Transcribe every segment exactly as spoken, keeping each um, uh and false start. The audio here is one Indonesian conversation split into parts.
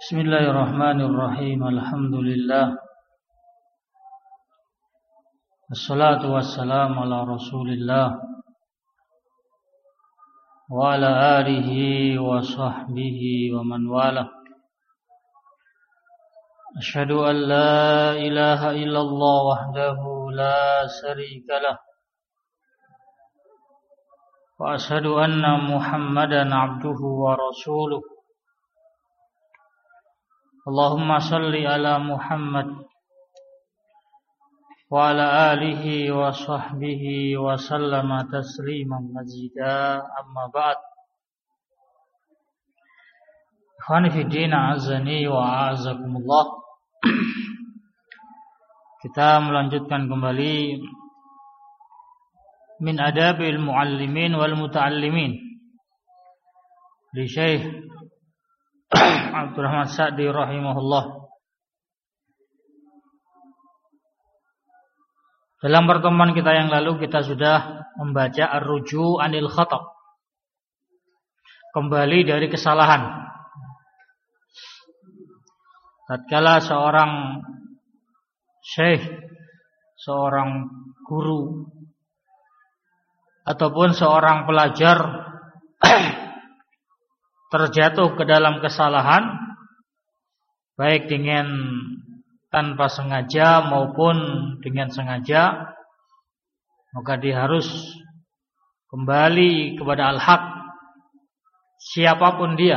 Bismillahirrahmanirrahim. Alhamdulillah. Wassalatu wassalamu ala Rasulillah wa ala alihi wa sahbihi wa man wala. Asyhadu an la ilaha illallah wahdahu la syarika lah. Wa asyhadu anna Muhammadan abduhu wa rasuluh. Allahumma salli ala Muhammad wa ala alihi wa sahbihi wa sallama tasliman mazida, amma ba'd. Ikhwani fi din, azani wa a'azakumullah. Kita melanjutkan kembali min adabil muallimin wal muta'allimin li Syekh Abdurrahman Sa'di rahimahullah. Dalam pertemuan kita yang lalu kita sudah membaca ar-ruju' anil khata', kembali dari kesalahan. Tatkala seorang syekh, seorang guru ataupun seorang pelajar terjatuh ke dalam kesalahan, baik dengan tanpa sengaja maupun dengan sengaja, maka dia harus kembali kepada al-haq, siapapun dia,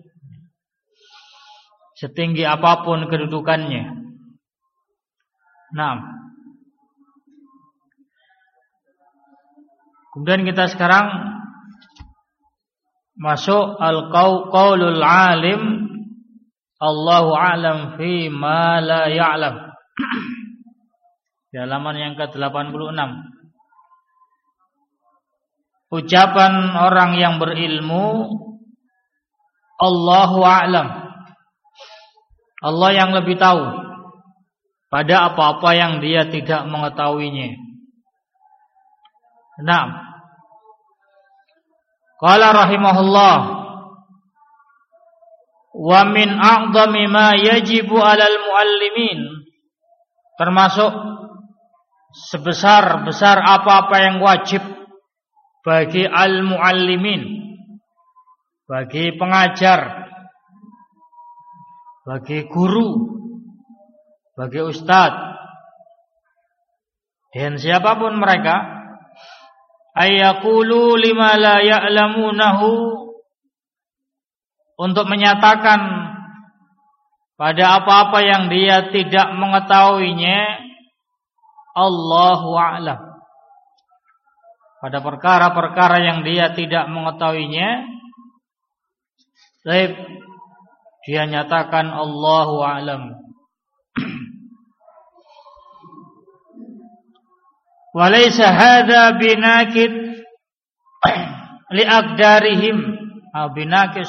setinggi apapun kedudukannya. Nah, kemudian kita sekarang masuk al-qaulul alim Allahu a'lam fi ma la ya'lam. Di halaman yang ke delapan puluh enam. Ucapan orang yang berilmu, Allahu a'lam, Allah yang lebih tahu pada apa-apa yang dia tidak mengetahuinya. Naam. Qala rahimahullah, wa min a'dhami ma yajibu 'alal muallimin, termasuk sebesar-besar apa-apa yang wajib bagi al-muallimin, bagi pengajar, bagi guru, bagi ustadz, dan siapapun mereka, ayyaqulu lima la ya'lamunahu, untuk menyatakan pada apa-apa yang dia tidak mengetahuinya, Allahu a'lam, pada perkara-perkara yang dia tidak mengetahuinya, baik dia nyatakan Allahu a'lam. Walaysa hadza binakid liaqdarihim aw binakis.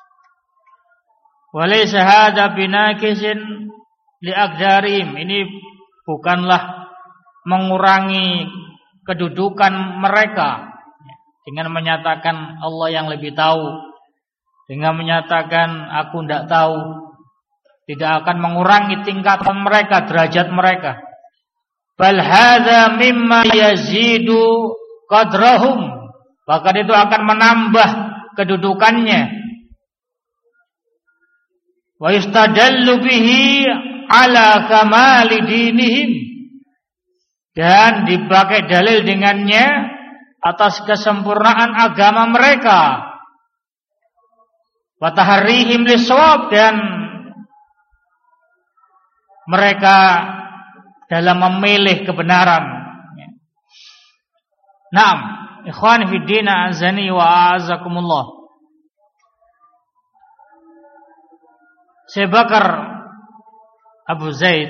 Walaysa hadza binakisin liaqdarihim. Ini bukanlah mengurangi kedudukan mereka dengan menyatakan Allah yang lebih tahu, dengan menyatakan aku tidak tahu, tidak akan mengurangi tingkatan mereka, derajat mereka. Bal hadza mimma yazidu qadrahum, bahkan itu akan menambah kedudukannya. Wa yustadallu bihi ala kamali dinihim, dan dipakai dalil dengannya atas kesempurnaan agama mereka. Wa taharrihim lis-shawab, dan mereka dalam memilih kebenaran. Naam, ikhwan fi din, azani wa a'azakumullah. Syekh Bakar Abu Zaid,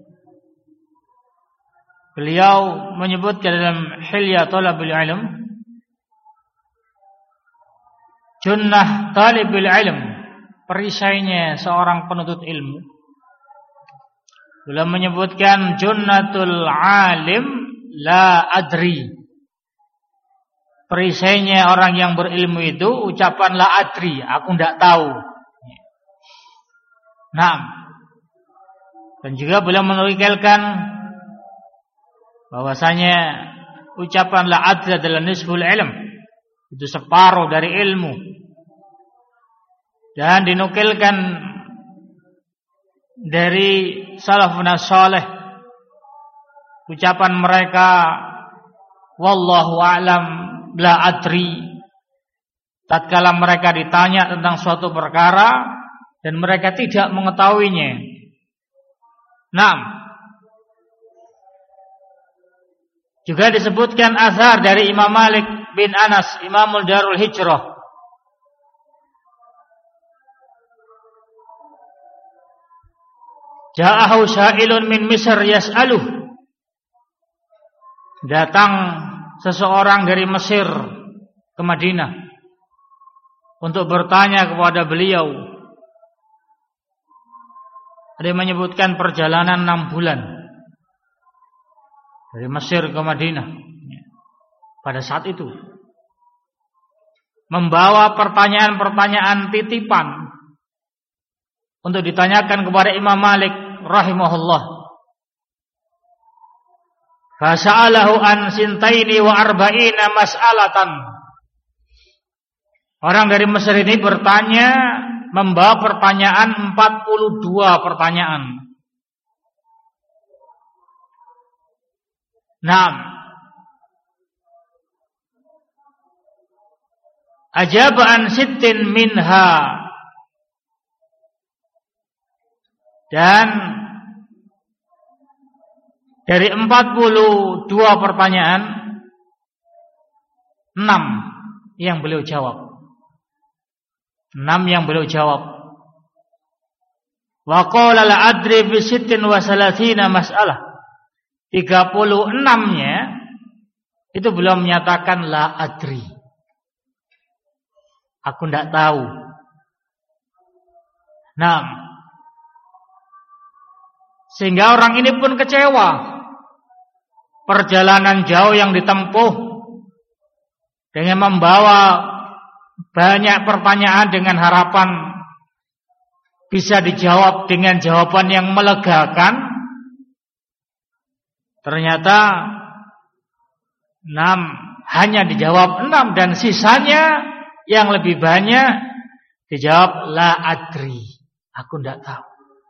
beliau menyebutkan dalam Hilya Talabul Ilm, junnah talibul ilm, perisainya seorang penuntut ilmu. Beliau menyebutkan junnatul alim la adri, perisainya orang yang berilmu itu ucapan la adri, aku tidak tahu. Naam. Dan juga beliau menukilkan bahwasanya ucapan la adri adalah nisful ilm, itu separuh dari ilmu. Dan dinukilkan dari salafun salih ucapan mereka wallahu a'lam la adri, tatkala mereka ditanya tentang suatu perkara dan mereka tidak mengetahuinya. Naam. Juga disebutkan azhar dari Imam Malik bin Anas, Imamul Darul Hijrah. Ja'ahu sa'ilun min Misr yas'aluh. Datang seseorang dari Mesir ke Madinah untuk bertanya kepada beliau. Ada yang menyebutkan perjalanan enam bulan dari Mesir ke Madinah. Pada saat itu membawa pertanyaan-pertanyaan titipan untuk ditanyakan kepada Imam Malik rahimahullah. Fasa'alahu an sintaini wa arba'ina mas'alatan. Orang dari Mesir ini bertanya, membawa pertanyaan empat puluh dua pertanyaan. Naam. Ajaba an sittin minha. Dan dari empat puluh dua pertanyaan, enam yang beliau jawab. Enam yang beliau jawab. Wa qala la adri fi sittin wa salatina mas'alah. tiga puluh enam-nya itu beliau menyatakan la adri. Aku tidak tahu. Nah, sehingga orang ini pun kecewa. Perjalanan jauh yang ditempuh dengan membawa banyak pertanyaan dengan harapan bisa dijawab dengan jawaban yang melegakan. Ternyata enam, hanya dijawab enam, dan sisanya yang lebih banyak dijawab la adri. Aku tidak tahu.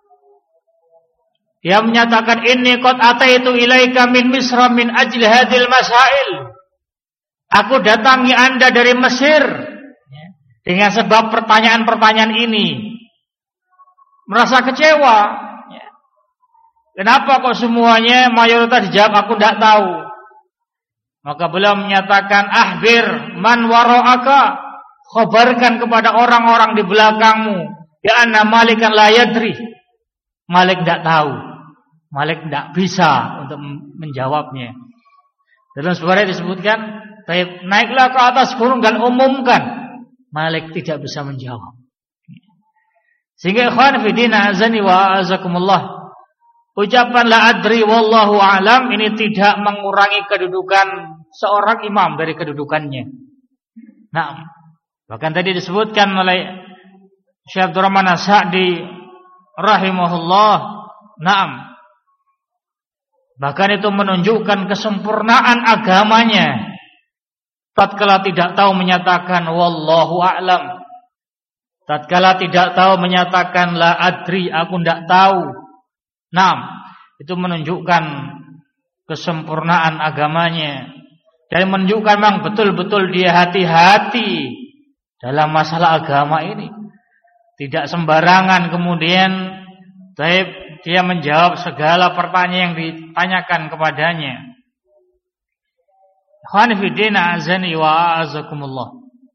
Dia menyatakan inni qad ataitu ilaika min Misra min ajli hadhil masail. Aku datangi Anda dari Mesir dengan sebab pertanyaan-pertanyaan ini. Merasa kecewa. Kenapa kok semuanya mayoritas dijawab aku tidak tahu? Maka beliau menyatakan ahbir man wara'aka, khabarkan kepada orang-orang di belakangmu ya anna Malikan la yadri. Malik tidak tahu. Malik tidak bisa untuk menjawabnya. Dalam sebuah disebutkan, naiklah ke atas gunung dan umumkan. Malik tidak bisa menjawab. Sehingga ikhwan fillah azani wa azakumullah, ucapan la adri wallahu alam ini tidak mengurangi kedudukan seorang imam dari kedudukannya. Nah, bahkan tadi disebutkan oleh Syekh Abdurrahman As-Sa'di rahimahullah, na'am, bahkan itu menunjukkan kesempurnaan agamanya. Tatkala tidak tahu menyatakan wallahu a'lam, tatkala tidak tahu menyatakan la adri, aku tidak tahu. Nah, itu menunjukkan kesempurnaan agamanya dan menunjukkan memang betul-betul dia hati-hati dalam masalah agama ini. Tidak sembarangan kemudian dia menjawab segala pertanyaan yang ditanyakan kepadanya. Ikhwani fi din azani wa azakumullah.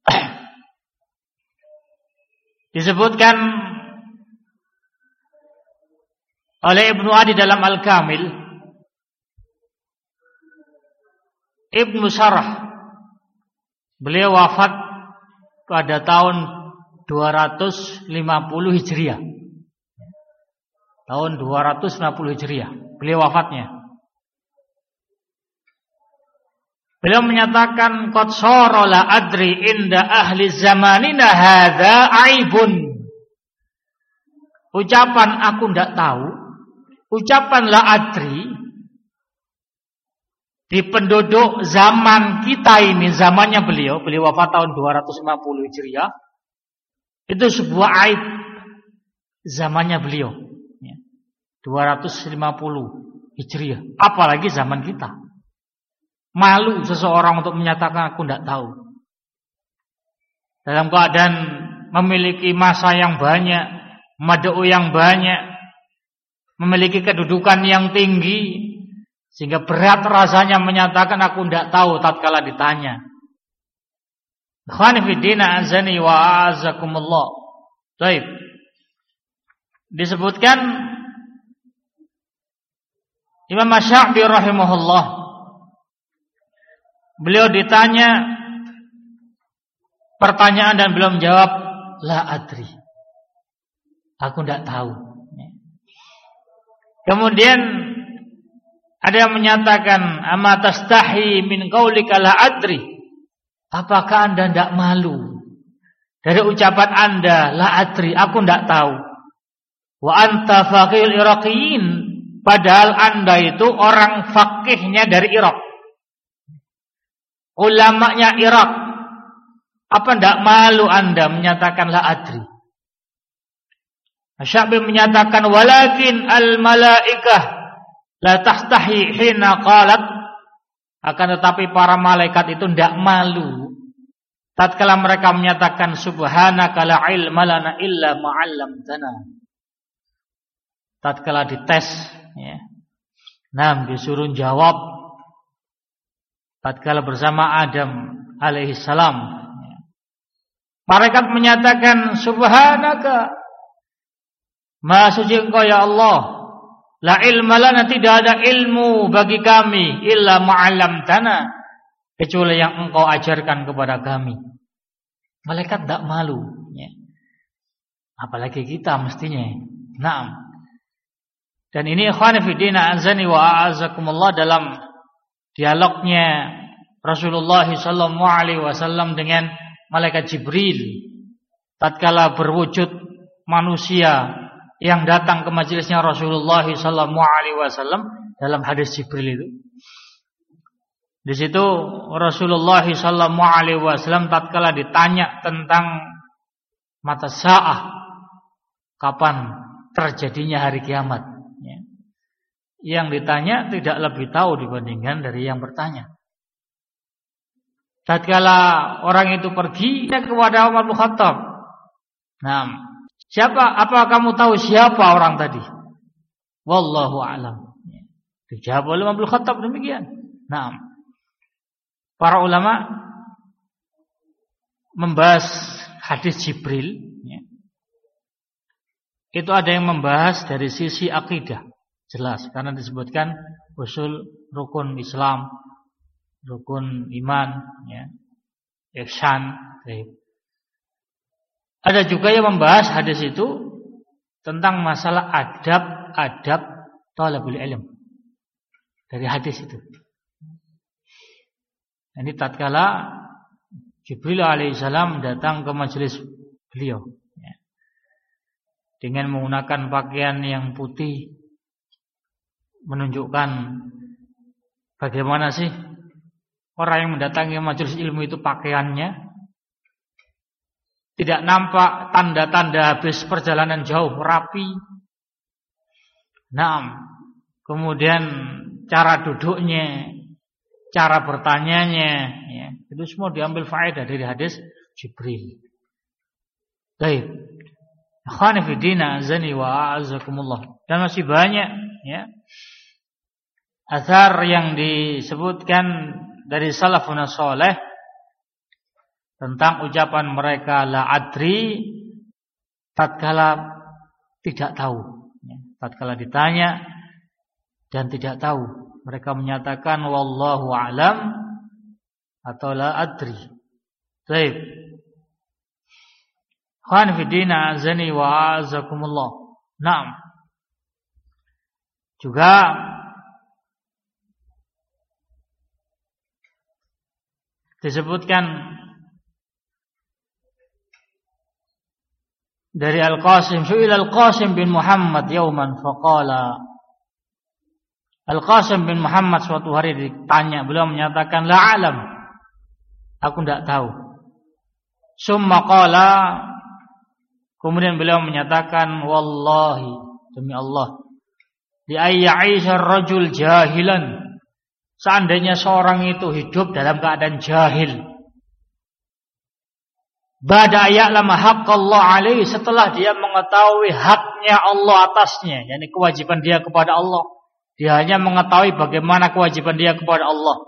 Disebutkan oleh Ibnu Adi dalam Al-Kamil, Ibnu Sarah, beliau wafat pada tahun dua ratus lima puluh Hijriah. Tahun dua ratus lima puluh Hijriah beliau wafatnya. Beliau menyatakan qad sara la adri inda ahli zamanina hadza aibun. ucapan aku tidak tahu, ucapan la adri di penduduk zaman kita ini, zamannya beliau, beliau wafat tahun dua ratus lima puluh Hijriah, itu sebuah aib zamannya beliau, dua ratus lima puluh Hijriah, apalagi zaman kita. Malu seseorang untuk menyatakan aku tidak tahu. Dalam keadaan memiliki masa yang banyak, mad'u yang banyak, memiliki kedudukan yang tinggi, sehingga berat rasanya menyatakan aku tidak tahu tatkala ditanya. Ikhwani fi din, azani wa azakumullah. Baik. Disebutkan Imam Asy-Sya'bi rahimahullah, beliau ditanya pertanyaan dan belum jawab, la adri, aku tidak tahu. Kemudian ada yang menyatakan, ama tastahi min qaulika la adri, apakah anda tidak malu dari ucapan anda la adri, aku tidak tahu. Wa anta faqihul Iraqiyin, padahal anda itu orang fakihnya dari Irak, ulamanya Irak. Apa tidak malu anda menyatakan la adri? Asy-Sya'bi menyatakan, walakin al malaikah la tahtahi hina qalat, akan tetapi para malaikat itu tidak malu tatkala mereka menyatakan subhanaka la ilma lana illa ma 'allamtana. Tatkala dites, ya. Nah, disuruh jawab tatkala bersama Adam alaihi salam. Malaikat menyatakan subhanaka, maha suci engkau ya Allah, la ilma lana, tidak ada ilmu bagi kami illa ma'allamtana, kecuali yang engkau ajarkan kepada kami. Malaikat tidak malu, ya. Apalagi kita mestinya. Naam. Dan ini ikhwan fillah azani wa a'azakumullah, dalam dialognya Rasulullah sallallahu alaihi wasallam dengan malaikat Jibril tatkala berwujud manusia yang datang ke majelisnya Rasulullah sallallahu alaihi wasallam, dalam hadis Jibril itu. Di situ Rasulullah sallallahu alaihi wasallam tatkala ditanya tentang mata sa'ah, kapan terjadinya hari kiamat, ya. Yang ditanya tidak lebih tahu dibandingkan dari yang bertanya. Tatkala orang itu pergi kepada Umar bin Khattab, nah, siapa? Apa kamu tahu siapa orang tadi? Wallahu a'lam. Dijawab oleh Umar bin Khattab demikian. Nah, para ulama membahas hadis Jibril, ya. Itu ada yang membahas dari sisi akidah, jelas, karena disebutkan usul rukun Islam, rukun iman, ya, ihsan. Ada juga yang membahas hadis itu tentang masalah adab-adab talabul ilm dari hadis itu. Ini tatkala Jibril alaihissalam datang ke majelis beliau, ya, dengan menggunakan pakaian yang putih, menunjukkan bagaimana sih orang yang mendatangi majelis ilmu itu pakaiannya. Tidak nampak tanda-tanda habis perjalanan jauh, rapi. Naam. Kemudian cara duduknya, cara bertanyanya, ya, itu semua diambil faedah dari hadis Jibril. Baik. Akhwani fi din, azani wa a'azakumullah. Dan masih banyak, ya, athar yang disebutkan dari salafun saleh tentang ucapan mereka la adri tatkala tidak tahu, ya, tatkala ditanya dan tidak tahu, mereka menyatakan wallahu a'lam atau la adri. Baik. Khan fi din, azani wa azakumullah. Naam. Juga disebutkan dari Al-Qasim, su'ila Al-Qasim bin Muhammad yauman faqala. Al-Qasim bin Muhammad suatu hari ditanya, beliau menyatakan la alam, aku tidak tahu. Summa qala, kemudian beliau menyatakan wallahi, demi Allah, di ayya'isha ar-rajul jahilan, seandainya seorang itu hidup dalam keadaan jahil, ba'da ya'lama haqqallah alaihi, setelah dia mengetahui haknya Allah atasnya, yakni kewajiban dia kepada Allah, dia hanya mengetahui bagaimana kewajiban dia kepada Allah.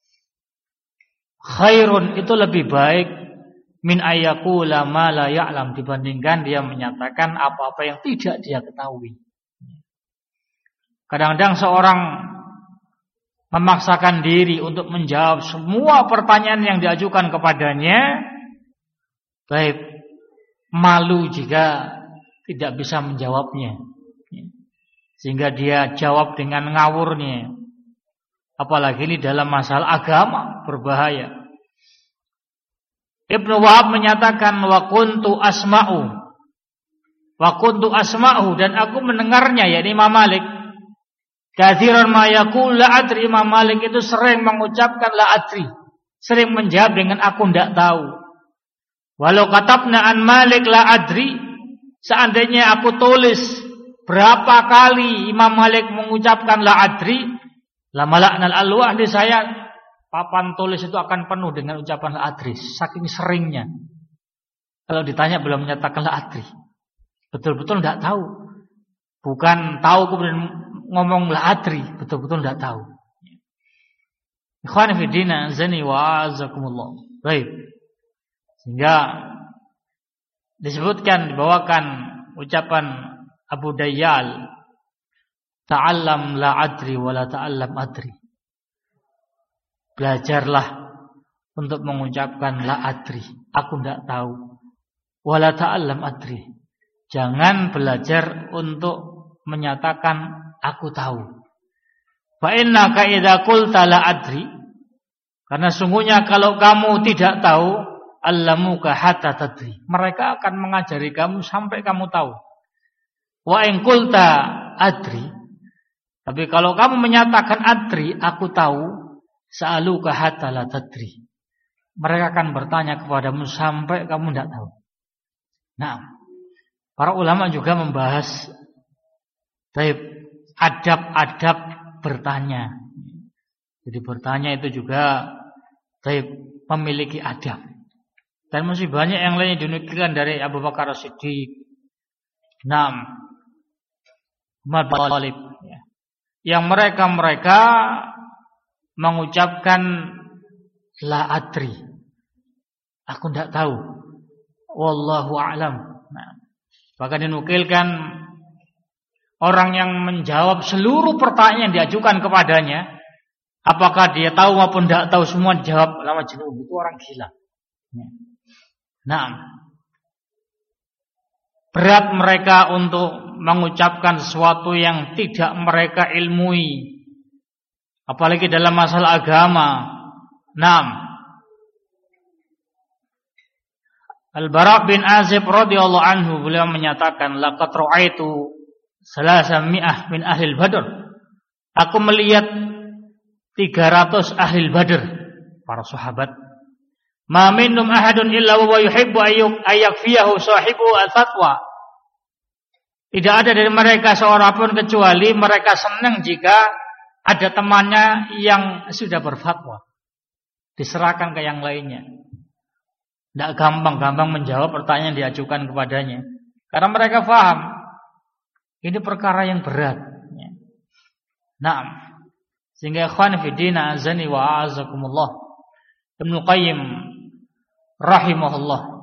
Khairun, itu lebih baik min ayyakula ma la ya'lam, dibandingkan dia menyatakan apa-apa yang tidak dia ketahui. Kadang-kadang seorang memaksakan diri untuk menjawab semua pertanyaan yang diajukan kepadanya, baik, malu jika tidak bisa menjawabnya, sehingga dia jawab dengan ngawurnya. Apalagi ini dalam masalah agama, berbahaya. Ibnu Wahab menyatakan wa kuntu asma'u, wa kuntu asma'u, dan aku mendengarnya, yakni Imam Malik, katsiran ma yaqul la adri. Imam Malik itu sering mengucapkan la adri, sering menjawab dengan aku tidak tahu. Walau katabna an Malik la adri, seandainya aku tulis berapa kali Imam Malik mengucapkan la adri, la malaknal alwah, di saya papan tulis itu akan penuh dengan ucapan la adri, saking seringnya. Kalau ditanya belum menyatakan la adri, betul-betul tidak tahu. Bukan tahu kemudian ngomong la adri, betul-betul tidak tahu. Ikhwan fi din, azani wa azakumullah. Baik. Sehingga disebutkan, dibawakan ucapan Abu Dayyal, ta'allam la adri wa la ta'allam adri. Belajarlah untuk mengucapkan la adri, aku tidak tahu, wa la ta'allam adri. Jangan belajar untuk menyatakan aku tahu. Fa innaka idza qulta la adri, karena sungguhnya kalau kamu tidak tahu, allamuka hatta tadri, mereka akan mengajari kamu sampai kamu tahu. Wa in qulta adri, tapi kalau kamu menyatakan adri, aku tahu, sa'aluka hatta la tadri, mereka akan bertanya kepadamu sampai kamu tidak tahu. Nah, para ulama juga membahas baik adab-adab bertanya. Jadi bertanya itu juga baik memiliki adab. Dan masih banyak yang lain dinukilkan dari Abu Bakar As-Siddiq, Naam, Umar bin Khattab, ya, yang mereka-mereka mengucapkan la adri, aku tidak tahu, wallahu a'lam. Nah, bahkan dinukilkan orang yang menjawab seluruh pertanyaan yang diajukan kepadanya, apakah dia tahu maupun tidak tahu, semua dijawab lama jenuh, itu orang gila. Nah, berat mereka untuk mengucapkan sesuatu yang tidak mereka ilmui, apalagi dalam masalah agama. Nah, Al-Bara' bin Azib radhiyallahu anhu, beliau menyatakan, laqad ra'aitu salasami'ah min ahli Badr, aku melihat tiga ratus ahli Badr, para sahabat. Ma minhum ahadun illa wa yuhibbu ayyakfiyahu sahibu al-fatwa. Tidak ada dari mereka seorang pun kecuali mereka senang jika ada temannya yang sudah berfatwa, diserahkan ke yang lainnya. Tidak gampang-gampang menjawab pertanyaan yang diajukan kepadanya, karena mereka faham ini perkara yang berat. Nah, sehingga ikhwan fi din, azani wa azakumullah, Ibnu Qayyim rahimahullah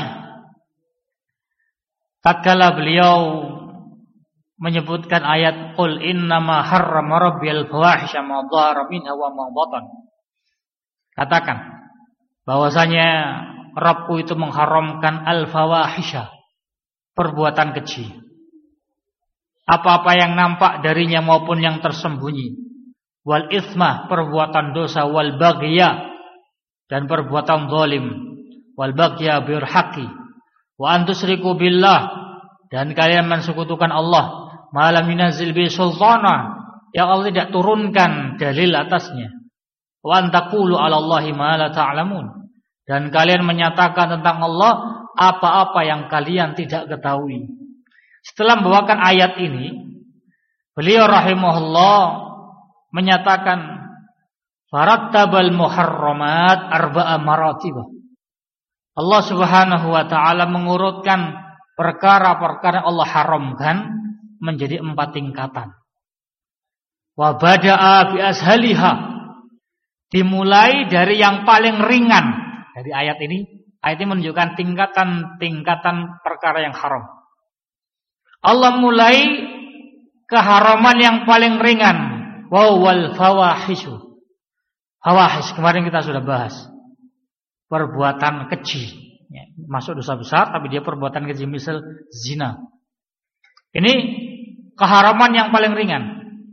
tatkala beliau menyebutkan ayat qul innama harrama rabbiyal fawahisha ma dhahara minha wa ma batan, katakan bahwasanya Rabbku itu mengharamkan al-fawahisha, perbuatan keji, apa-apa yang nampak darinya maupun yang tersembunyi, wal itsma, perbuatan dosa, wal baghya, dan perbuatan zalim, wal baghya bil haqqi, wa an tusyriku billah, dan kalian mensekutukan Allah malam yunazil bi sultana, yang Allah tidak turunkan dalil atasnya. Wa antaqulu 'ala Allahi ma la ta'lamun, dan kalian menyatakan tentang Allah apa-apa yang kalian tidak ketahui. Setelah membawakan ayat ini, beliau rahimahullah menyatakan farattabal muharramat arba'a maratibah. Allah Subhanahu wa taala mengurutkan perkara-perkara Allah haramkan menjadi empat tingkatan. Wa bada'a bi ashaliha, dimulai dari yang paling ringan. Dari ayat ini, ayat ini menunjukkan tingkatan-tingkatan perkara yang haram. Allah mulai keharaman yang paling ringan, wa wal fawahishu. Fawahish kemarin kita sudah bahas. Perbuatan keji, ya, masuk dosa besar tapi dia perbuatan keji, misal zina. Ini keharaman yang paling ringan.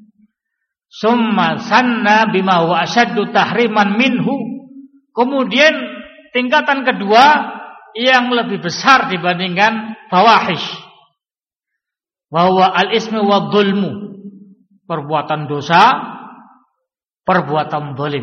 Summa sanna bima huwa asyaddu tahriman minhu. Kemudian tingkatan kedua yang lebih besar dibandingkan fawahish, bahwa al-ismu wa dhulmu, perbuatan dosa, perbuatan zalim.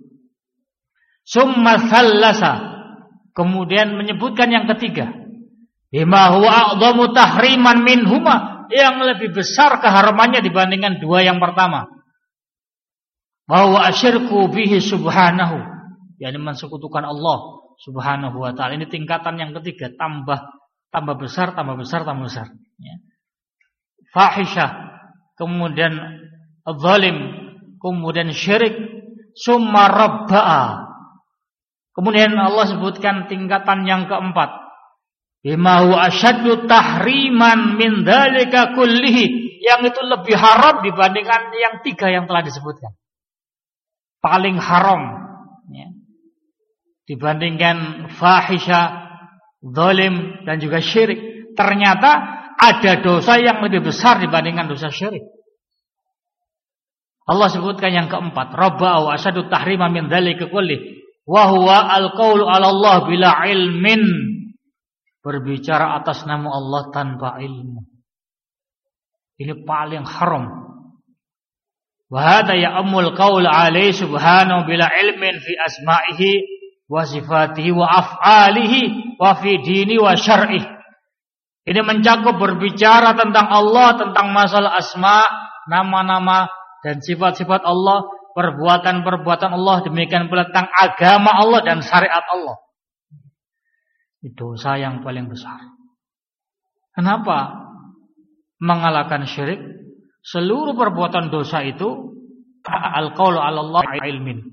Summa thallasa, kemudian menyebutkan yang ketiga, bima huwa a'dhamu tahriman minhuma, yang lebih besar keharamannya dibandingkan dua yang pertama. Bahwa asyirku bihi subhanahu, yakni mensekutukan Allah Subhanahu wa taala. Ini tingkatan yang ketiga, tambah tambah besar, tambah besar, tambah besar, ya. Fahisyah, kemudian zalim, kemudian syirik, summa rabba'a. Kemudian Allah sebutkan tingkatan yang keempat, bima huwa asyaddu tahriman min dzalika kullihi, yang itu lebih haram dibandingkan yang tiga yang telah disebutkan. Paling haram, ya, dibandingkan fahisyah, zalim, dan juga syirik. Ternyata ada dosa yang lebih besar dibandingkan dosa syirik. Allah sebutkan yang keempat, rabba'u asyaddu tahriman min dzalika kullihi, wa huwa al-qaulu 'ala Allah bila ilmin, berbicara atas nama Allah tanpa ilmu. Ini paling haram. Wa hadha ya'mul qaul 'alaihi subhanahu bila ilmin fi asma'ihi wa sifatihi wa af'alihi wa fi dini wa syar'i. Ini mencakup berbicara tentang Allah, tentang masalah asma, nama-nama dan sifat-sifat Allah, perbuatan-perbuatan Allah, demikian pula tentang agama Allah dan syariat Allah. Itu dosa yang paling besar. Kenapa mengalahkan syirik? Seluruh perbuatan dosa itu al-qaulu 'ala Allah ilmin.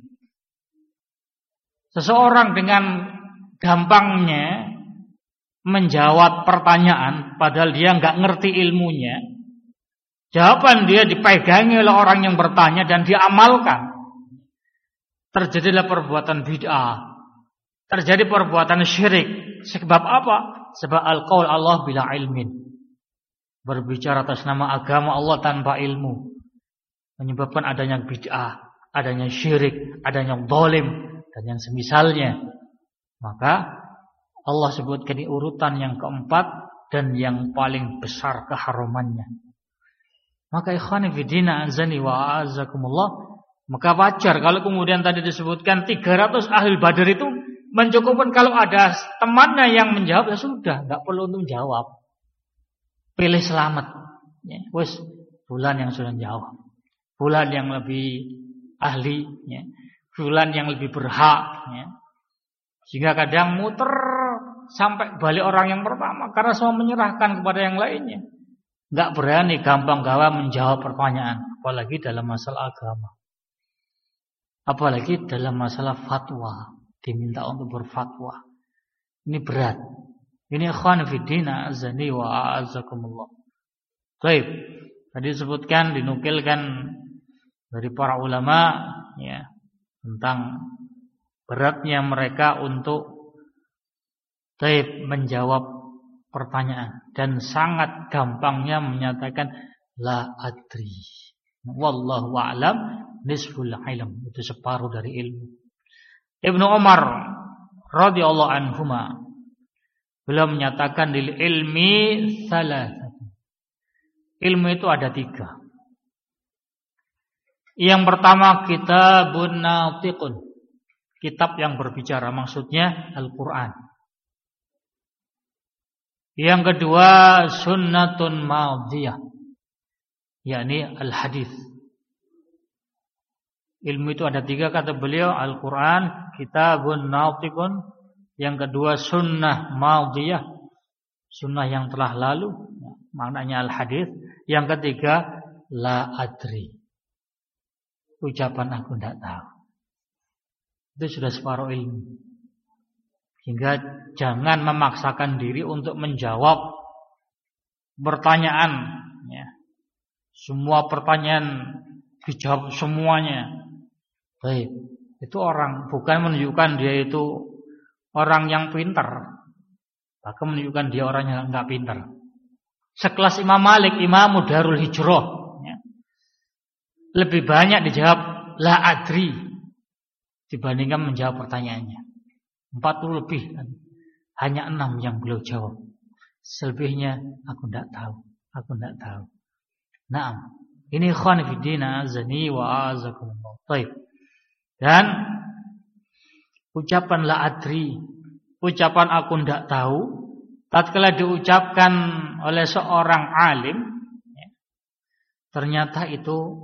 Seseorang dengan gampangnya menjawab pertanyaan padahal dia enggak ngerti ilmunya, jawaban dia dipegangi oleh orang yang bertanya dan dia amalkan, terjadilah perbuatan bid'ah, terjadi perbuatan syirik. Sebab apa? Sebab al-qaul Allah bila ilmin, berbicara atas nama agama Allah tanpa ilmu, menyebabkan adanya bid'ah, adanya syirik, adanya zalim dan yang semisalnya. Maka Allah sebutkan di urutan yang keempat dan yang paling besar keharamannya. Maka ikhwani fidina azani wa a'azakumullah, maka wajar kalau kemudian tadi disebutkan tiga ratus ahli Badar itu mencukupkan. Kalau ada temannya yang menjawab, ya sudah, enggak perlu untuk jawab. Pilih selamat, ya. Wes, fulan yang sudah jawab, fulan yang lebih ahli, ya. Fulan yang lebih berhak, ya. Sehingga kadang muter sampai balik orang yang pertama karena semua menyerahkan kepada yang lainnya. Enggak berani gampang-gampang menjawab pertanyaan, apalagi dalam masalah agama. Apalagi dalam masalah fatwa, diminta untuk berfatwa. Ini berat. Ini ikhwan fiddina azani wa a'azakumullah. Baik, tadi disebutkan, dinukilkan dari para ulama, ya, tentang beratnya mereka untuk baik menjawab pertanyaan dan sangat gampangnya menyatakan la adri. Wallahu a'lam, nisful ilm, itu separuh dari ilmu. Ibnu Umar radhiyallahu anhuma Beliau menyatakan lil ilmi salasah. Ilmu itu ada tiga. Yang pertama kitabun natiqun. Kitab yang berbicara, maksudnya Al-Quran. Yang kedua sunnatun madiyah, yakni al-hadis. Ilmu itu ada tiga kata beliau, Al-Quran, kitabun natiqun. Yang kedua sunnah madiyah, sunnah yang telah lalu, maknanya al-hadis. Yang ketiga la adri, ucapan aku tidak tahu. Itu sudah separuh ilmu. Sehingga jangan memaksakan diri untuk menjawab pertanyaan, ya. Semua pertanyaan dijawab semuanya. Baik, itu orang bukan menunjukkan dia itu orang yang pintar, bahkan menunjukkan dia orang yang enggak pintar. Sekelas Imam Malik, Imam Darul Hijrah, ya. Lebih banyak dijawab la adri dibandingkan menjawab pertanyaannya. empat puluh lebih, hanya enam yang beliau jawab. Selebihnya aku tidak tahu, aku tidak tahu. Nah, ini ikhwan fillah azani wa azakumullah. Baik. Dan ucapan la adri, ucapan aku tidak tahu, tatkala diucapkan oleh seorang alim, ya, ternyata itu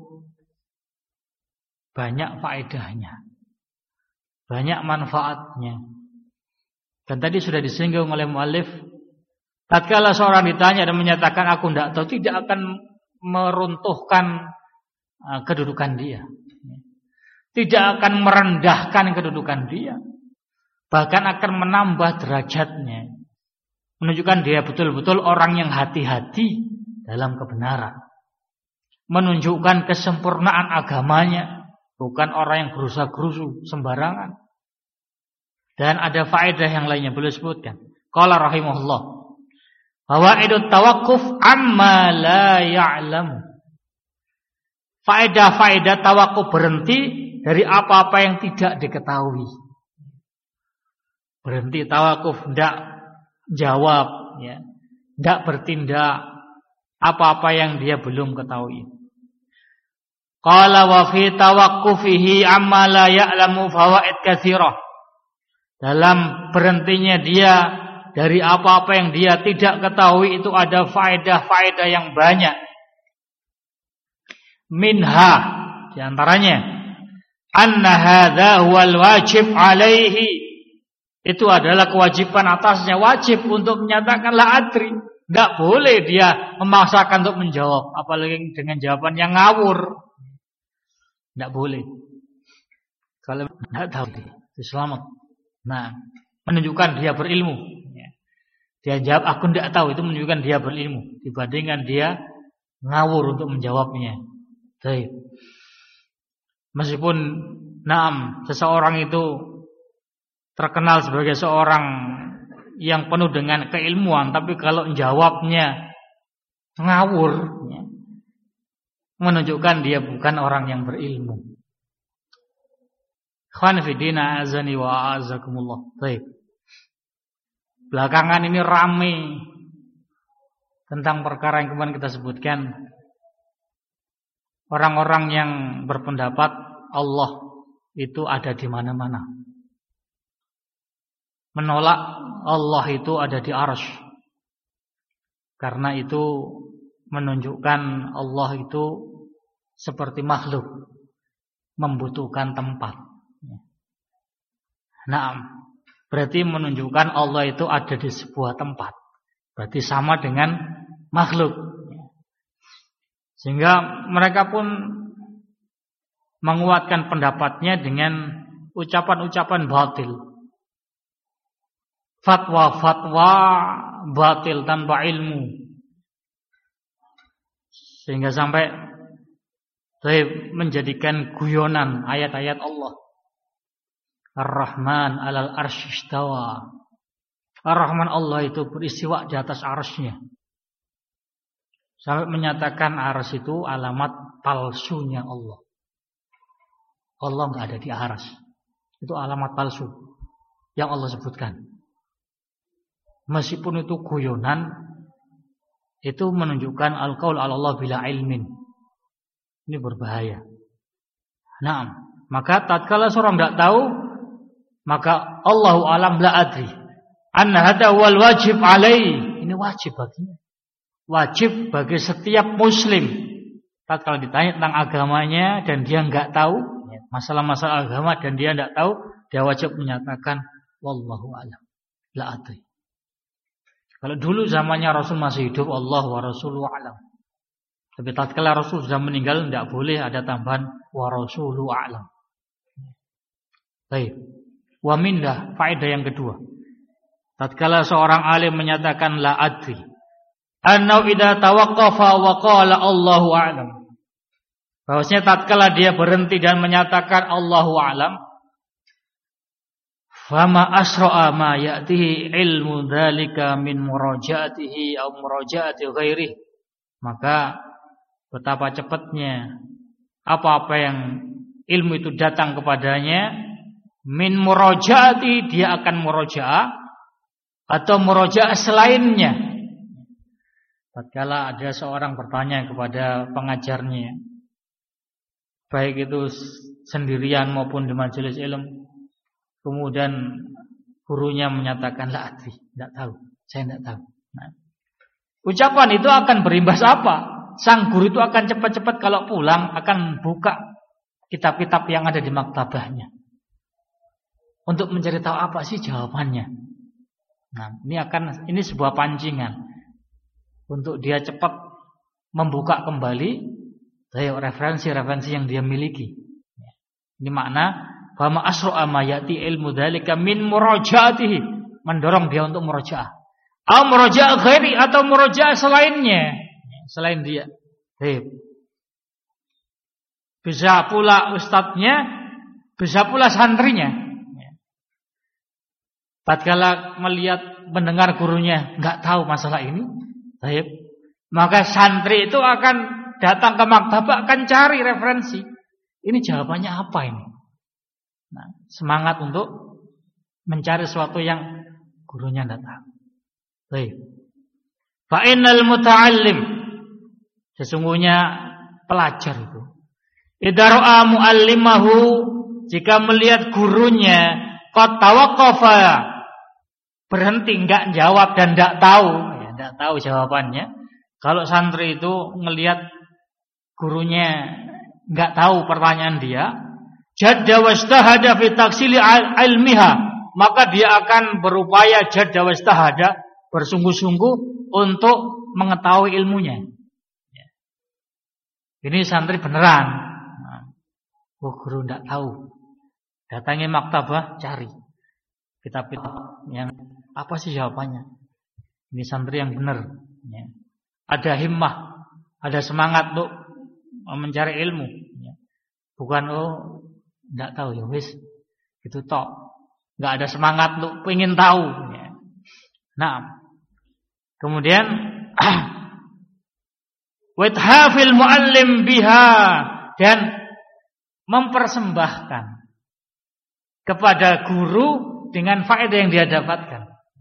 banyak faedahnya, banyak manfaatnya. Dan tadi sudah disinggung oleh muallif, tatkala seorang ditanya dan menyatakan aku tidak tahu, tidak akan meruntuhkan uh, kedudukan dia, tidak akan merendahkan kedudukan dia, bahkan akan menambah derajatnya, menunjukkan dia betul-betul orang yang hati-hati dalam kebenaran, menunjukkan kesempurnaan agamanya, bukan orang yang gerusa-gerusu sembarangan. Dan ada faedah yang lainnya beliau sebutkan. Qala rahimahullah, fawaidut tawaqquf amma la ya'lam. Faedah-faedah tawakuf, berhenti dari apa-apa yang tidak diketahui. Berhenti tawakuf, tidak jawab, ya, tidak bertindak apa-apa yang dia belum ketahui. Qala wa fi tawaqqufihi amma la ya'lamu fawaid katsirah. Dalam berhentinya dia dari apa-apa yang dia tidak ketahui itu ada faedah-faedah yang banyak. Minha, di antaranya anna hadza huwal wajib alaihi, itu adalah kewajiban atasnya, wajib untuk menyatakan la adri. Tidak boleh dia memaksakan untuk menjawab, apalagi dengan jawaban yang ngawur. Tidak boleh. Kalau tidak tahu dia, selamat. Nah, menunjukkan dia berilmu. Dia jawab aku tidak tahu, itu menunjukkan dia berilmu dibandingkan dia ngawur untuk menjawabnya. Baik. Meskipun naam seseorang itu terkenal sebagai seorang yang penuh dengan keilmuan, tapi kalau jawabnya ngawur, ya, menunjukkan dia bukan orang yang berilmu. Ikhwan fillah azani wa azakumullah. Baik. Belakangan ini ramai tentang perkara yang kemarin kita sebutkan. Orang-orang yang berpendapat Allah itu ada di mana-mana, menolak Allah itu ada di arsy. Karena itu menunjukkan Allah itu seperti makhluk, membutuhkan tempat. Nah, berarti menunjukkan Allah itu ada di sebuah tempat. Berarti sama dengan makhluk. Sehingga mereka pun menguatkan pendapatnya dengan ucapan-ucapan batil, fatwa-fatwa batil tanpa ilmu, sehingga sampai menjadikan guyonan ayat-ayat Allah. Ar-Rahman alal arsy istawa. Ar-Rahman, Allah itu beristiwa di atas arsy-Nya. Sampai menyatakan arsy itu alamat palsunya Allah. Allah enggak ada di arsy. Itu alamat palsu yang Allah sebutkan. meskipun itu guyonan, itu menunjukkan al-qaul 'ala Allah bila ilmin. Ini berbahaya. Nah, maka tatkala seorang tidak tahu, maka Allahu a'lam la adri. Anna hadha wal wajib alaihi. Ini wajib baginya. Wajib bagi setiap muslim. Tatkala ditanya tentang agamanya dan dia enggak tahu, masalah-masalah agama dan dia enggak tahu, dia wajib menyatakan wallahu a'lam la adri. Kalau dulu zamannya Rasul masih hidup, Allah wa rasuluhu a'lam. Tapi tatkala Rasul sudah meninggal, tidak boleh ada tambahan wa rasuluhu a'lam. Baik. Wa mindah, faedah yang kedua. Tatkala seorang alim menyatakan la adri, annau idza tawaqqafa wa qala Allahu a'lam. Bahwasanya tatkala dia berhenti dan menyatakan Allahu a'lam, fama asra'a ma ya'tihi ilmu dzalika min murajaatihi aw murajaati ghairihi. Maka betapa cepatnya apa-apa yang ilmu itu datang kepadanya, min murajaati, dia akan murajaah atau murajaah selainnya. Tatkala ada seorang bertanya kepada pengajarnya, baik itu sendirian maupun di majelis ilmu, kemudian gurunya menyatakan la adri, tidak tahu, saya tidak tahu. Nah, ucapan itu akan berimbas apa? Sang guru itu akan cepat-cepat kalau pulang akan buka kitab-kitab yang ada di maktabahnya untuk mencari tahu apa sih jawabannya. Nah, ini akan ini sebuah pancingan untuk dia cepat membuka kembali dari referensi-referensi yang dia miliki. Ini makna fama asra'a ma yati ilmu dzalika min murajaatihi, mendorong dia untuk murajaah. Atau murajaah ghairi, atau murajaah selainnya, selain dia. Baik. Bisa pula ustadznya, bisa pula santrinya. Tatkala melihat mendengar gurunya enggak tahu masalah ini, baik, maka santri itu akan datang ke maktabah, akan cari referensi. Ini jawabannya apa ini? Nah, semangat untuk mencari sesuatu yang gurunya tidak tahu. Baik. Fa innal muta'allim, sesungguhnya pelajar itu, idza ra'a muallimahu, jika melihat gurunya qad tawaqqafa, berhenti enggak jawab dan enggak tahu, ya enggak tahu jawabannya. Kalau santri itu melihat gurunya enggak tahu pertanyaan dia, jadda wastahada fi taksili ilmiha, maka dia akan berupaya jadda wastahada, bersungguh-sungguh untuk mengetahui ilmunya. Ini santri beneran. Oh, guru tidak tahu. Datangi maktabah, cari kitab-kitab yang apa sih jawabannya. Ini santri yang benar. Ada himmah, ada semangat untuk mencari ilmu. Bukan oh tidak tahu ya wis, itu tok. Enggak ada semangat untuk ingin tahu. Nah, kemudian withafil muallim biha, dan mempersembahkan kepada guru dengan faedah yang dia dapatkan.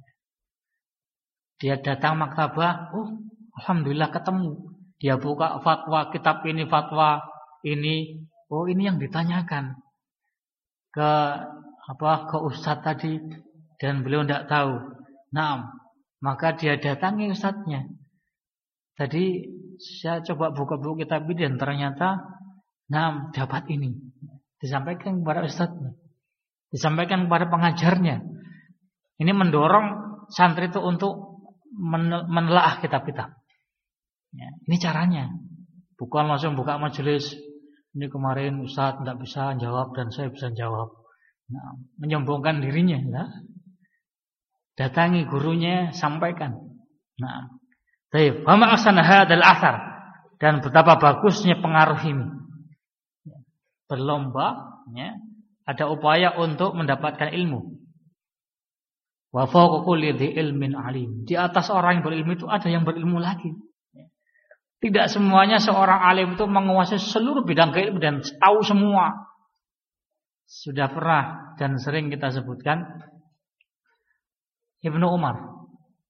Dia datang maktabah, oh alhamdulillah ketemu. Dia buka fatwa, kitab ini fatwa ini, oh ini yang ditanyakan ke apa ke ustadz tadi dan beliau tidak tahu. Nah, maka dia datangi ustadznya. Tadi saya coba buka buku kitab ini dan ternyata nah dapat ini. Disampaikan kepada ustadznya, disampaikan kepada pengajarnya. Ini mendorong santri itu untuk menelaah kitab-kitab. Ya, ini caranya. Bukan langsung buka majelis. Ini kemarin ustadz tidak bisa jawab dan saya bisa jawab. Nah, menyombongkan dirinya. Nah. Datangi gurunya, sampaikan. Nah, baik. Wa ma ahsana hadzal athar, dan betapa bagusnya pengaruh ini. Berlomba, ya, ada upaya untuk mendapatkan ilmu. Wa fawqa kulli dzi ilmin alim. Di atas orang yang berilmu itu ada yang berilmu lagi. Tidak semuanya seorang alim itu menguasai seluruh bidang keilmuan dan tahu semua. Sudah pernah dan sering kita sebutkan Ibnu Umar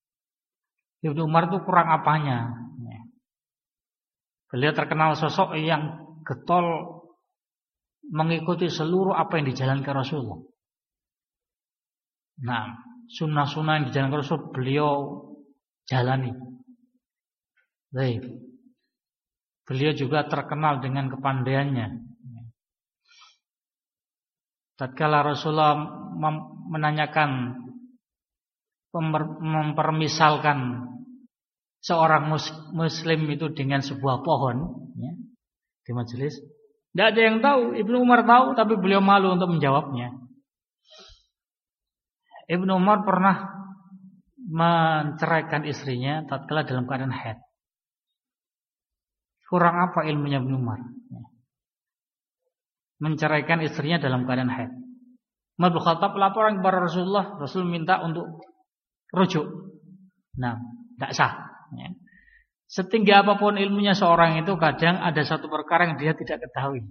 Ibnu Umar itu kurang apanya? Beliau terkenal sosok yang getol mengikuti seluruh apa yang dijalankan Rasulullah. Nah, sunnah-sunnah yang dijalankan Rasul beliau jalani. Baik. Beliau juga terkenal dengan kepandaiannya. Tatkala Rasulullah menanyakan, mempermisalkan seorang muslim itu dengan sebuah pohon, ya, di majelis, tidak ada yang tahu. Ibnu Umar tahu, tapi beliau malu untuk menjawabnya. Ibnu Umar pernah menceraikan istrinya tatkala dalam keadaan haid. Kurang apa ilmunya Ibnu Umar? Menceraikan istrinya dalam keadaan haid. Umar bin Khattab laporan kepada Rasulullah, Rasul minta untuk rujuk. Nah, tidak sah. Ya. Setinggi apapun ilmunya seorang itu, kadang ada satu perkara yang dia tidak ketahui.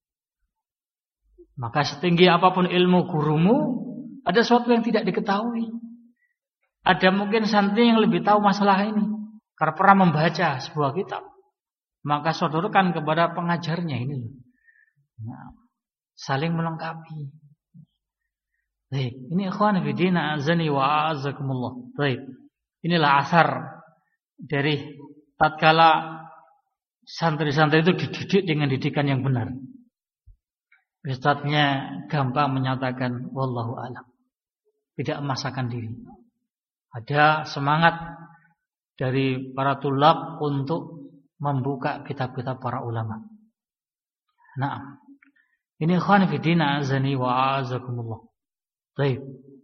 Maka setinggi apapun ilmu gurumu, ada sesuatu yang tidak diketahui. Ada mungkin santri yang lebih tahu masalah ini karena pernah membaca sebuah kitab. Maka sodorkan kepada pengajarnya ini. Nah, saling melengkapi. Baik, ini ikhwan fillah azani wa azakumullah. Baik. Inilah asar dari tatkala santri-santri itu dididik dengan didikan yang benar. Ustadznya gampang menyatakan wallahu a'lam. Tidak memaksakan diri. Ada semangat dari para tulab untuk membuka kitab-kitab para ulama. Nah, ini ikhwan fillah azani wa azakumullah. Baik.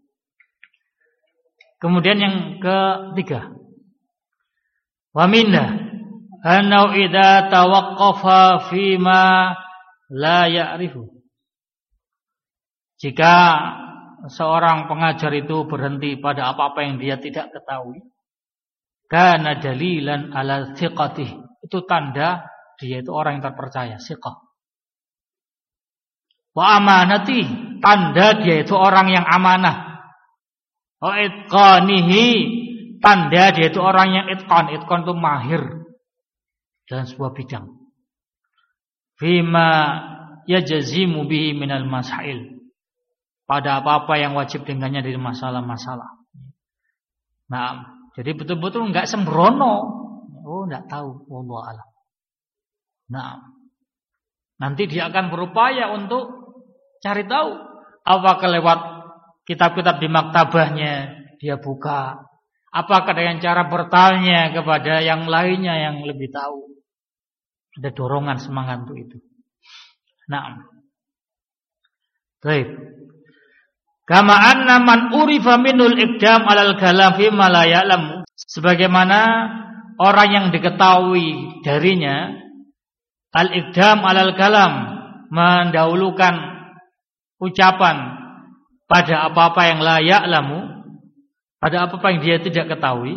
Kemudian yang ketiga, wa minna annahu idza tawaqqafa fima la ya'rifu. Jika seorang pengajar itu berhenti pada apa-apa yang dia tidak ketahui, kana dalilan ala thiqatih. Itu tanda dia itu orang yang terpercaya, thiqah. Wa amanati, tanda dia itu orang yang amanah. Wa itqanihi, tanda dia itu orang yang itqan. Itqan itu mahir dalam sebuah bidang. Fima yajzimu bihi minal masail, pada apa-apa yang wajib dengannya dari masalah-masalah. Nah, jadi betul-betul enggak sembrono. Oh, enggak tahu, wallahu a'lam. Nah, nanti dia akan berupaya untuk cari tahu, apakah lewat kitab-kitab di maktabahnya dia buka, apakah dengan cara bertanya kepada yang lainnya yang lebih tahu. Ada dorongan semangat untuk itu. Nah, baik. Kama anna man urifa minul iqdam alal kalam fi ma la ya'lam. Sebagaimana orang yang diketahui darinya al-iqdam alal kalam, mendahulukan ucapan pada apa-apa yang la ya'lamu, pada apa-apa yang dia tidak ketahui.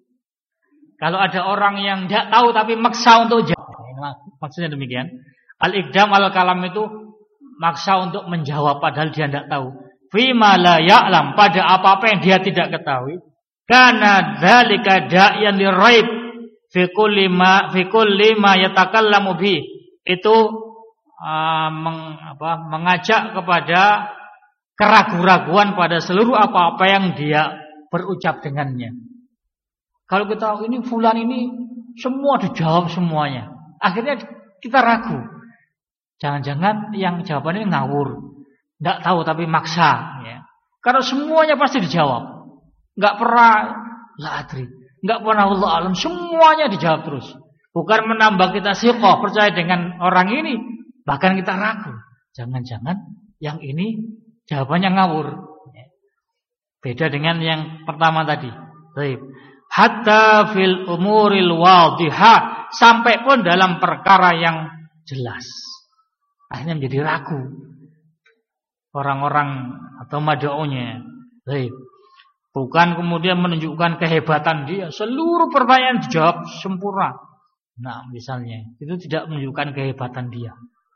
Kalau ada orang yang tidak tahu tapi maksa untuk jawab, maksudnya demikian. Al-iqdam alal kalam itu maksa untuk menjawab padahal dia tidak tahu. Fima la ya'lam, pada apa-apa yang dia tidak ketahui. Kana dzalika da'yan liraib fi kulli ma fi kulli ma yatakallamu bi. Itu uh, meng, apa, mengajak kepada keraguan-raguan pada seluruh apa-apa yang dia berucap dengannya. Kalau kita tahu ini fulan ini semua dijawab semuanya, akhirnya kita ragu. Jangan-jangan yang jawabannya ngawur, nggak tahu tapi maksa, ya. Karena semuanya pasti dijawab. Nggak pernah la adri, nggak pernah Allah alam, semuanya dijawab terus. Bukan menambah kita siqah, percaya dengan orang ini, bahkan kita ragu. Jangan-jangan yang ini jawabannya ngawur. Beda dengan yang pertama tadi. Baik. Hatta fil umuril wadihah, sampai pun dalam perkara yang jelas. Akhirnya menjadi ragu orang-orang atau mad'unya. Baik. Bukan kemudian menunjukkan kehebatan dia, seluruh pertanyaan dijawab sempurna. Nah, misalnya, itu tidak menunjukkan kehebatan dia.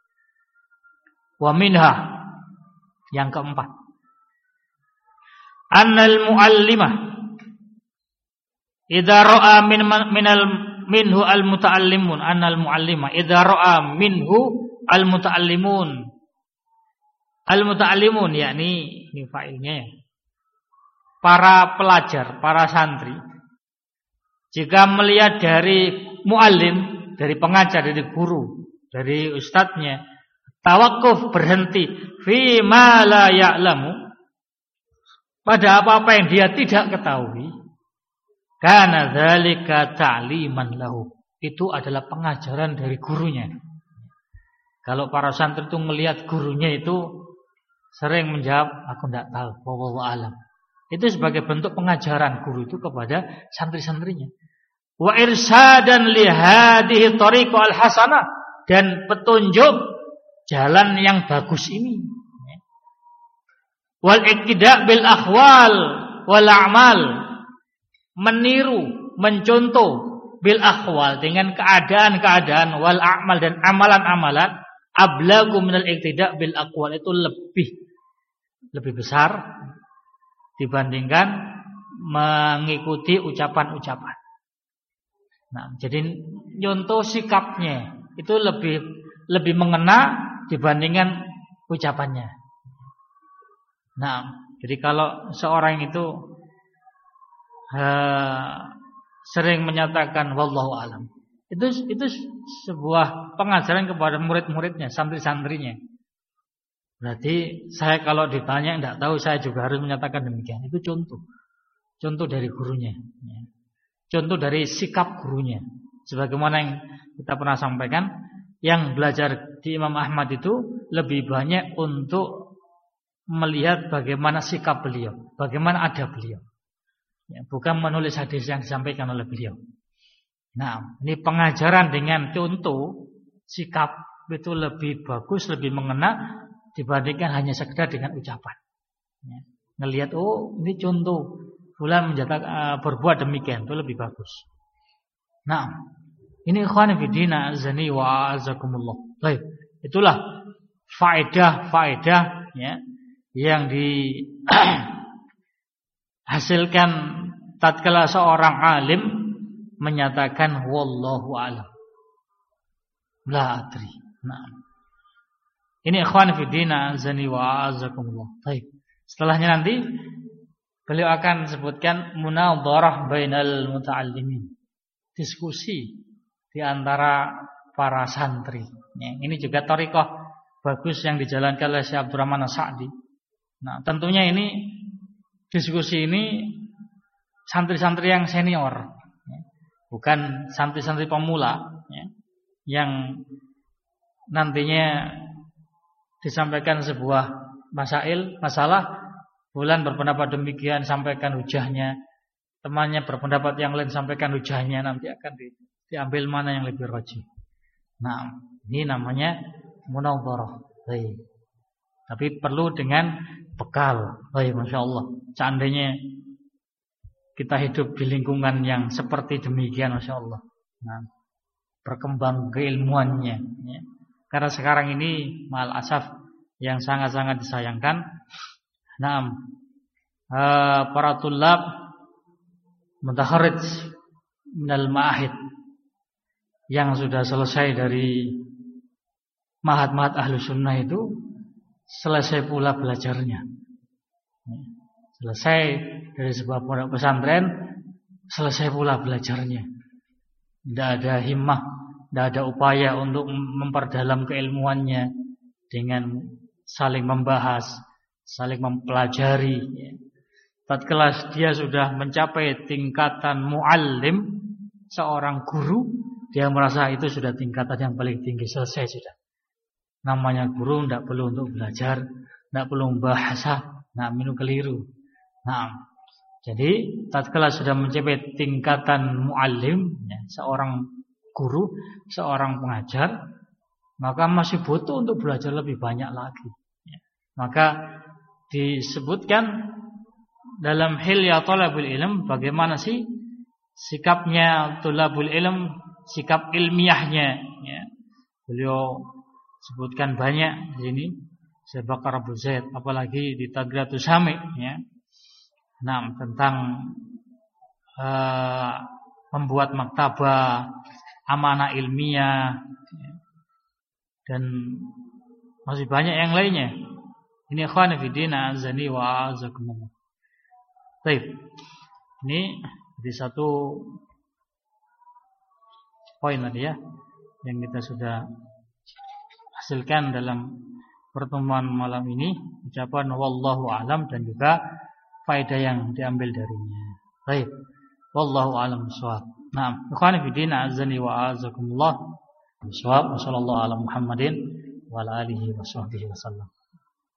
Wa minha, yang keempat, annal muallimah idza ra'a min minal minhu al-muta'allimun annal muallima idza ra'a minhu al-muta'allimun al-muta'allimun yakni ini fa'ilnya para pelajar, para santri jika melihat dari muallim, dari pengajar, dari guru, dari ustadznya tawakuf berhenti fi ma la ya'lamu pada apa-apa yang dia tidak ketahui kana dzalika ta'liman lahu itu adalah pengajaran dari gurunya. Kalau para santri itu melihat gurunya itu sering menjawab aku tidak tahu, wallahu alam. Itu sebagai bentuk pengajaran guru itu kepada santri-santrinya. Wa irsadan li hadhihi tariqal hasanah dan petunjuk jalan yang bagus ini. Wal iqtida' bil akhwal wal a'mal meniru, mencontoh bil akhwal dengan keadaan-keadaan wal a'mal dan amalan-amalan ablagu minal iqtida' bil aqwal itu lebih lebih besar dibandingkan mengikuti ucapan-ucapan. Nah, jadi nyontoh sikapnya itu lebih lebih mengena dibandingkan ucapannya. Nah, jadi kalau seorang itu uh, sering menyatakan wallahu alam, itu itu sebuah pengajaran kepada murid-muridnya, santri-santrinya. Berarti saya kalau ditanya tidak tahu, saya juga harus menyatakan demikian. Itu contoh, contoh dari gurunya, contoh dari sikap gurunya. Sebagaimana yang kita pernah sampaikan, yang belajar di Imam Ahmad itu lebih banyak untuk melihat bagaimana sikap beliau, bagaimana ada beliau, ya, bukan menulis hadis yang disampaikan oleh beliau. Nah, ini pengajaran dengan contoh sikap itu lebih bagus, lebih mengena dibandingkan hanya sekedar dengan ucapan. Ya, ngelihat oh ini contoh fulan menjatak uh, berbuat demikian itu lebih bagus. Nah, ini ikhwan fillah azani wa azakumullah. Baik, itulah faedah-faedah ya yang dihasilkan tatkala seorang alim menyatakan wallahu a'lam. La adri. Nah. Ini ikhwan fillah azani wa azakumullah. Baik. Setelahnya nanti beliau akan sebutkan munadharah bainal muta'allimin. Diskusi di antara para santri. Ya, ini juga thariqah bagus yang dijalankan oleh Syekh Abdurrahman As-Sa'di. Nah, tentunya ini diskusi ini santri-santri yang senior, ya, bukan santri-santri pemula, ya, yang nantinya disampaikan sebuah masail, masalah, fulan berpendapat demikian, sampaikan hujahnya, temannya berpendapat yang lain, sampaikan hujahnya, nanti akan di, diambil mana yang lebih rajih. Nah, ini namanya munadharah. Baik. Tapi perlu dengan bekal. Baik, Masya Allah. Seandainya kita hidup di lingkungan yang seperti demikian, Masya Allah. Nah, berkembang keilmuannya, ya. Karena sekarang ini mal asaf yang sangat-sangat disayangkan. Nah, uh, para tulab mutaharrid minal ma'ahid yang sudah selesai dari mahat-mahat ahlu sunnah itu selesai pula belajarnya. Selesai dari sebuah pondok pesantren, selesai pula belajarnya. Tidak ada himmah, tidak ada upaya untuk memperdalam keilmuannya dengan saling membahas, saling mempelajari. Tatkala dia sudah mencapai tingkatan muallim, seorang guru, dia merasa itu sudah tingkatan yang paling tinggi, selesai sudah. Namanya guru tidak perlu untuk belajar, tidak perlu bahasa, tidak minum keliru. Nah, jadi tatkala sudah mencapai tingkatan muallim, ya, seorang guru, seorang pengajar, maka masih butuh untuk belajar lebih banyak lagi. Ya. Maka disebutkan dalam hilya thalabul ilm bagaimana sih sikapnya thalabul ilm, sikap ilmiahnya. Ya. Beliau sebutkan banyak di sini, Syekh Bakar Abu Zaid, apalagi di Tadriyatus Sami, ya. Nah, tentang uh, membuat maktabah, amanah ilmiah, dan masih banyak yang lainnya. Ini ikhwan fillah azani wa azakumullah. Baik. Ini di satu poin tadi ya yang kita sudah hasilkan dalam pertemuan malam ini, ucapan wallahu alam dan juga faedah yang diambil darinya. Baik. Wallahu a'lam bishawab. Naam, ikhwan fillah azani wa azakumullah. Bishawab. Wassallallahu ala Muhammadin wa ala alihi wa sahbihi wasallam.